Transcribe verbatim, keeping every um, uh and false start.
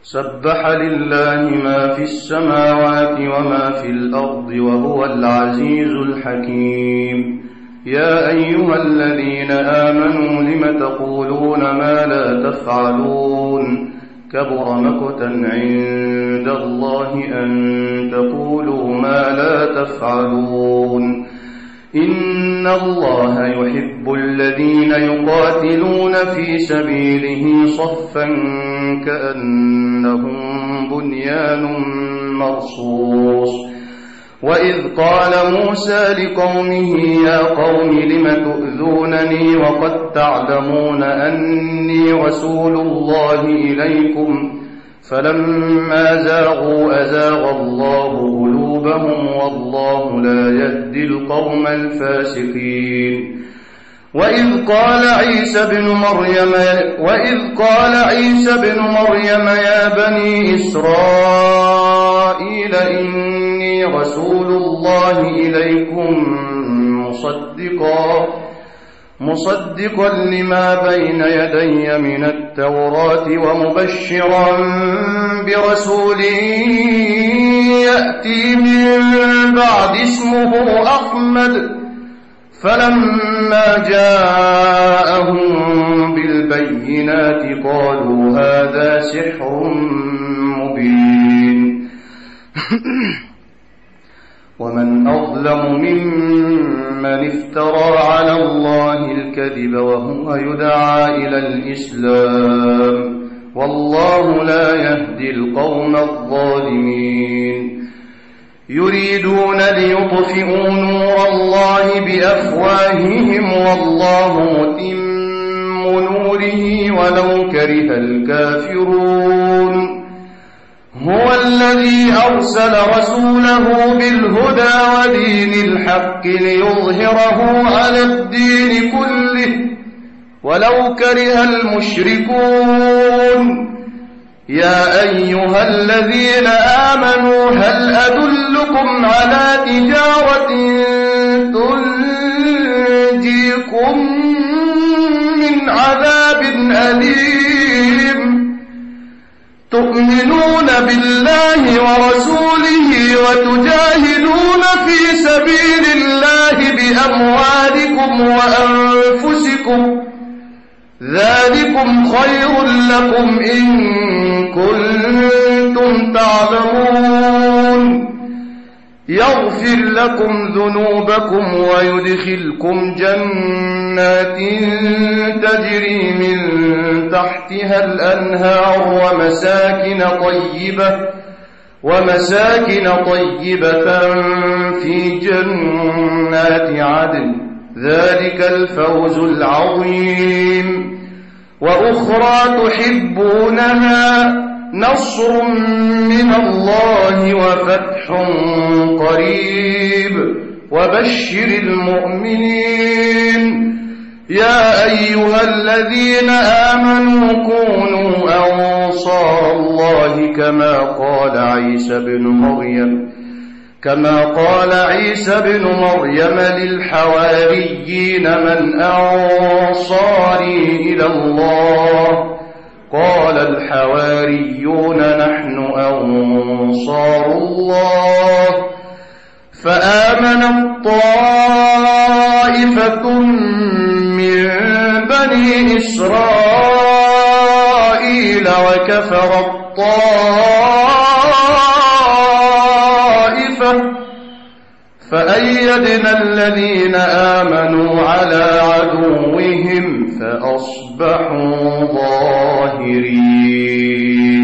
سبح لله ما في السماوات وما في الأرض وهو العزيز الحكيم. يا أيها الذين آمنوا لم تقولون ما لا تفعلون كبر مقتا عند الله أن تقولوا ما لا تفعلون. إن الله يحب الذين يقاتلون في سبيله صفا كأنهم بنيان مرصوص. وإذ قال موسى لقومه يا قوم لم تؤذونني وقد تعلمون أني رسول الله إليكم فلما زاغوا أزاغ الله قلوبهم والله لا يهدي القوم الفاسقين. وإذ قال عيسى بن مريم وإذ قال عيسى بن مريم يا بني إسرائيل إني رسول الله إليكم مصدقا مصدقا لما بين يدي من التوراة ومبشرا برسول يأتي من بعد اسمه أحمد. فلما جاءهم بالبينات قالوا هذا سحر مبين. ومن أظلم ممن افترى على الله الكذب وهو يدعى إلى الإسلام والله لا يهدي القوم الظالمين. يريدون ليطفئوا نور الله بأفواههم والله متم نوره ولو كره الكافرون. هو الذي أرسل رسوله بالهدى ودين الحق ليظهره على الدين كله ولو كره المشركون. يا أيها الذين آمنوا هل أدلكم على تجارة تنجيكم من عذاب أليم تؤمنون بالله ورسوله وتجاهدون في سبيل الله بأموالكم وأنفسكم ذلكم خير لكم إن كنتم تعلمون. يغفر لكم ذنوبكم ويدخلكم جنات تجري من تحتها الأنهار ومساكن طيبة ومساكن طيبة في جنات عدن ذلك الفوز العظيم. وأخرى تحبونها نصر من الله وفتح قريب وبشر المؤمنين. يا أيها الذين آمنوا كونوا أنصار الله كما قال عيسى بن مريم كما قال عيسى بن مريم للحواريين من أنصاري إلى الله قال الحواريون نحن أنصار الله. فآمنت طائفة من بني إسرائيل وكفرت طائفة فأيدنا الذين آمنوا على عدوهم فأصبحوا ظاهرين.